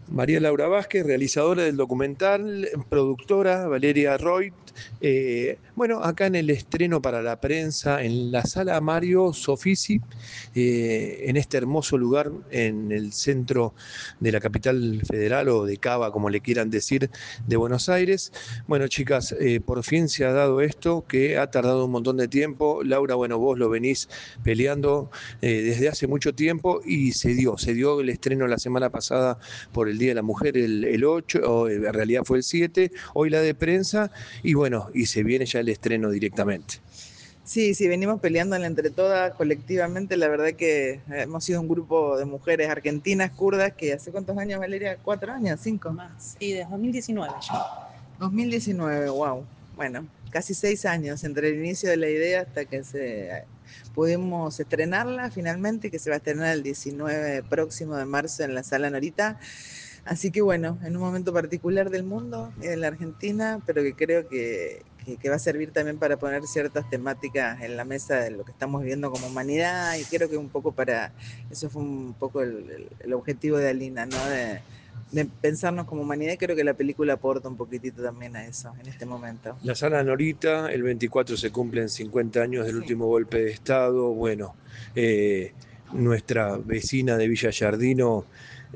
María Laura Vázquez, realizadora del documental, productora Valeria Roy. Bueno, acá en el estreno para la prensa, en la sala Mario Soffici, en este hermoso lugar en el centro de la capital federal o de Cava, como le quieran decir, de Buenos Aires. Bueno, chicas, por fin se ha dado esto que ha tardado un montón de tiempo. Laura, bueno, vos lo venís peleando desde hace mucho tiempo y se dio el estreno la semana pasada por el Día de la Mujer, el 8, o en realidad fue el 7, hoy la de prensa, y bueno, y se viene ya el estreno directamente. Sí, sí, venimos peleándola entre todas colectivamente. La verdad que hemos sido un grupo de mujeres argentinas, kurdas, que hace cuántos años, Valeria, 4 años, 5. Más, sí, desde 2019 ya. 2019, wow. Bueno, casi 6 años entre el inicio de la idea hasta que pudimos estrenarla finalmente, que se va a estrenar el 19 próximo de marzo en la Sala Norita. Así que bueno, en un momento particular del mundo y de la Argentina, pero que creo que va a servir también para poner ciertas temáticas en la mesa de lo que estamos viviendo como humanidad, y creo que un poco eso fue un poco el objetivo de Alina, ¿no? De pensarnos como humanidad, y creo que la película aporta un poquitito también a eso en este momento. La sala Norita, el 24 se cumplen 50 años del Sí. último golpe de Estado. Bueno, nuestra vecina de Villa Giardino,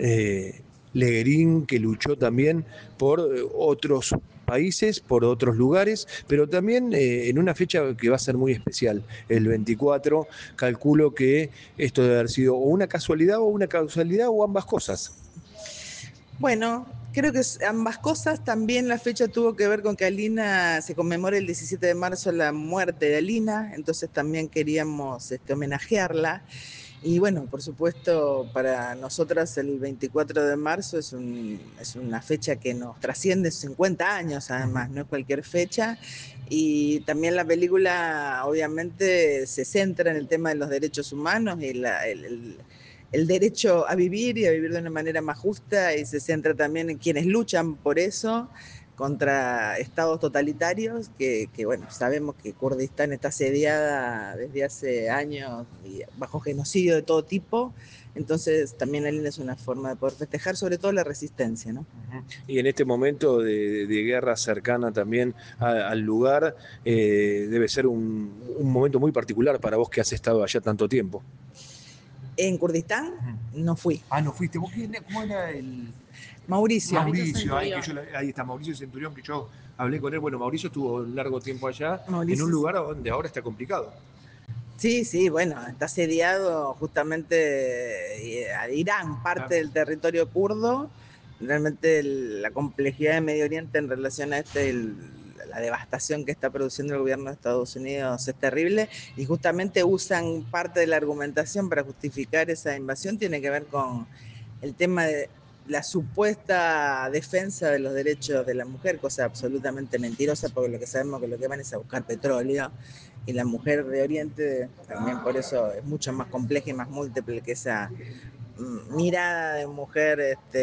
Leguerín, que luchó también por otros países, por otros lugares, pero también en una fecha que va a ser muy especial, el 24. Calculo que esto debe haber sido o una casualidad o ambas cosas. Bueno, creo que ambas cosas. También la fecha tuvo que ver con que Alina se conmemora el 17 de marzo la muerte de Alina, entonces también queríamos homenajearla. Y bueno, por supuesto, para nosotras el 24 de marzo es una fecha que nos trasciende 50 años, además, no es cualquier fecha. Y también la película obviamente se centra en el tema de los derechos humanos y el derecho a vivir y a vivir de una manera más justa, y se centra también en quienes luchan por eso contra estados totalitarios, que bueno, sabemos que Kurdistán está asediada desde hace años y bajo genocidio de todo tipo. Entonces también la linda es una forma de poder festejar sobre todo la resistencia, ¿no? Y en este momento de guerra cercana también al lugar, debe ser un momento muy particular para vos que has estado allá tanto tiempo. En Kurdistán no fui. Ah, no fuiste. ¿Vos cómo era el...? Mauricio. Mauricio, ahí está Mauricio Centurión, que yo hablé con él. Bueno, Mauricio estuvo un largo tiempo allá, en un Mauricio. lugar donde ahora está complicado. Sí, sí, bueno, está asediado justamente a Irán, parte del territorio kurdo. Realmente la complejidad de Medio Oriente en relación a la devastación que está produciendo el gobierno de Estados Unidos es terrible, y justamente usan parte de la argumentación para justificar esa invasión, tiene que ver con el tema de la supuesta defensa de los derechos de la mujer, cosa absolutamente mentirosa, porque lo que sabemos que lo que van es a buscar petróleo, y la mujer de Oriente también por eso es mucho más compleja y más múltiple que esa mirada de mujer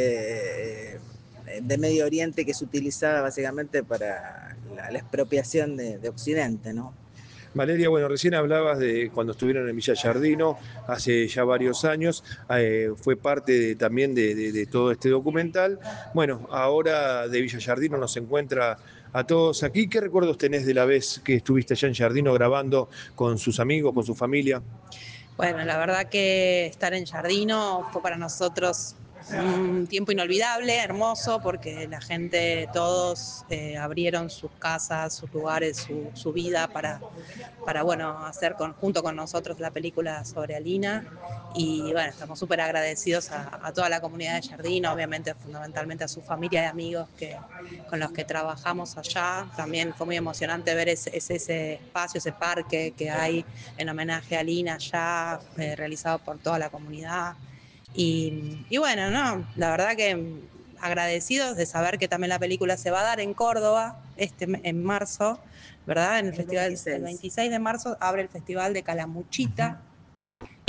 de Medio Oriente, que es utilizada básicamente para la expropiación de Occidente, ¿no? Valeria, bueno, recién hablabas de cuando estuvieron en Villa Giardino, hace ya varios años, fue parte también de todo este documental. Bueno, ahora de Villa Giardino nos encuentra a todos aquí. ¿Qué recuerdos tenés de la vez que estuviste allá en Giardino grabando con sus amigos, con su familia? Bueno, la verdad que estar en Giardino fue para nosotros un tiempo inolvidable, hermoso, porque la gente, todos abrieron sus casas, sus lugares, su vida para bueno, hacer junto con nosotros la película sobre Alina. Y bueno, estamos súper agradecidos a toda la comunidad de Giardino, obviamente fundamentalmente a su familia y amigos con los que trabajamos allá. También fue muy emocionante ver ese espacio, ese parque que hay en homenaje a Alina allá, realizado por toda la comunidad. Y bueno, no, la verdad que agradecidos de saber que también la película se va a dar en Córdoba en marzo, ¿verdad? En el festival, 26. el 26 de marzo abre el Festival de Calamuchita.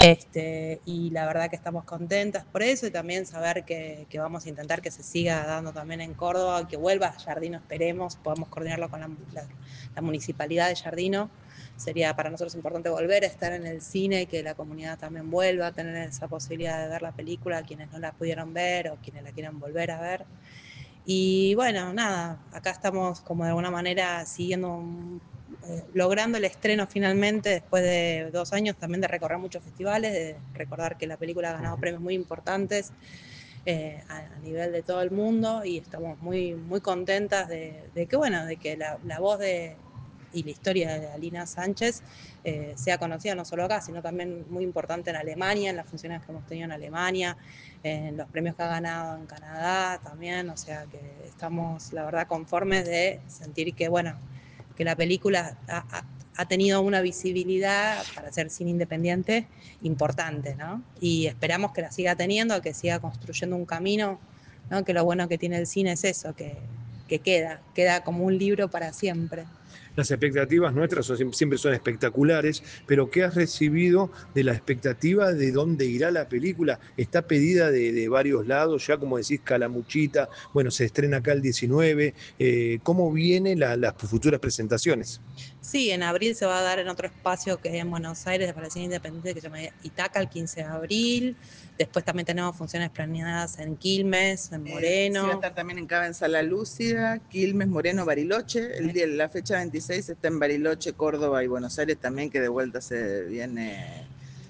Y la verdad que estamos contentas por eso y también saber que vamos a intentar que se siga dando también en Córdoba, que vuelva a Giardino, esperemos, podamos coordinarlo con la municipalidad de Giardino. Sería para nosotros importante volver a estar en el cine y que la comunidad también vuelva a tener esa posibilidad de ver la película, quienes no la pudieron ver o quienes la quieran volver a ver. Y bueno, nada, acá estamos como de alguna manera siguiendo logrando el estreno finalmente después de 2 años también de recorrer muchos festivales, de recordar que la película ha ganado premios muy importantes a nivel de todo el mundo y estamos muy, muy contentas de que, bueno, de que la voz y la historia de Alina Sánchez sea conocida no solo acá, sino también muy importante en Alemania, en las funciones que hemos tenido en Alemania, en los premios que ha ganado en Canadá también, o sea que estamos, la verdad, conformes de sentir que, bueno, que la película ha tenido una visibilidad para ser cine independiente importante, ¿no? Y esperamos que la siga teniendo, que siga construyendo un camino, ¿no? Que lo bueno que tiene el cine es eso, que queda como un libro para siempre. Las expectativas nuestras siempre son espectaculares, pero ¿qué has recibido de la expectativa de dónde irá la película? Está pedida de varios lados, ya como decís, Calamuchita, bueno, se estrena acá el 19, ¿cómo vienen las futuras presentaciones? Sí, en abril se va a dar en otro espacio que es en Buenos Aires, de Cine Independiente, que se llama Itaca, el 15 de abril. Después también tenemos funciones planeadas en Quilmes, en Moreno. Sí, va a estar también en Cava, en Sala Lúcida, Quilmes, Moreno, Bariloche. La fecha 26 está en Bariloche, Córdoba y Buenos Aires también, que de vuelta se viene.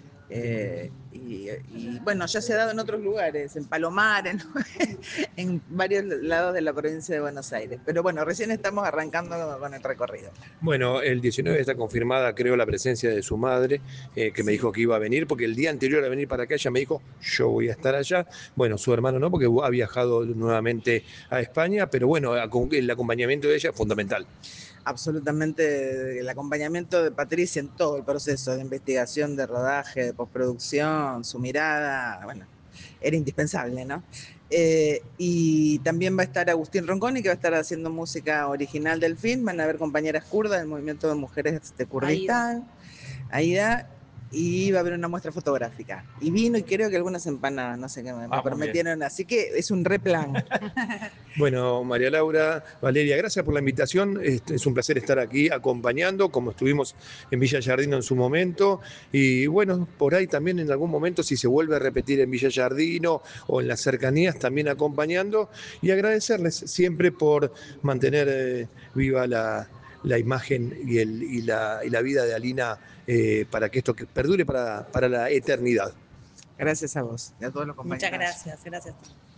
Y bueno, ya se ha dado en otros lugares, en Palomar, en varios lados de la provincia de Buenos Aires. Pero bueno, recién estamos arrancando con el recorrido. Bueno, el 19 está confirmada, creo, la presencia de su madre, que me dijo que iba a venir, porque el día anterior a venir para acá ella me dijo, yo voy a estar allá. Bueno, su hermano no, porque ha viajado nuevamente a España, pero bueno, el acompañamiento de ella es fundamental. Absolutamente el acompañamiento de Patricia en todo el proceso de investigación, de rodaje, de postproducción, su mirada, bueno, era indispensable, ¿no? Y también va a estar Agustín Ronconi, que va a estar haciendo música original del film. Van a haber compañeras kurdas del movimiento de mujeres de Kurdistán, Aida, y va a haber una muestra fotográfica. Y vino y creo que algunas empanadas, no sé qué me prometieron, así que es un replan. Bueno, María Laura, Valeria, gracias por la invitación. Es un placer estar aquí acompañando, como estuvimos en Villa Giardino en su momento. Y bueno, por ahí también en algún momento, si se vuelve a repetir en Villa Giardino o en las cercanías, también acompañando. Y agradecerles siempre por mantener viva la imagen y la vida de Alina para que esto perdure para la eternidad. Gracias a vos y a todos los compañeros. Muchas gracias, gracias.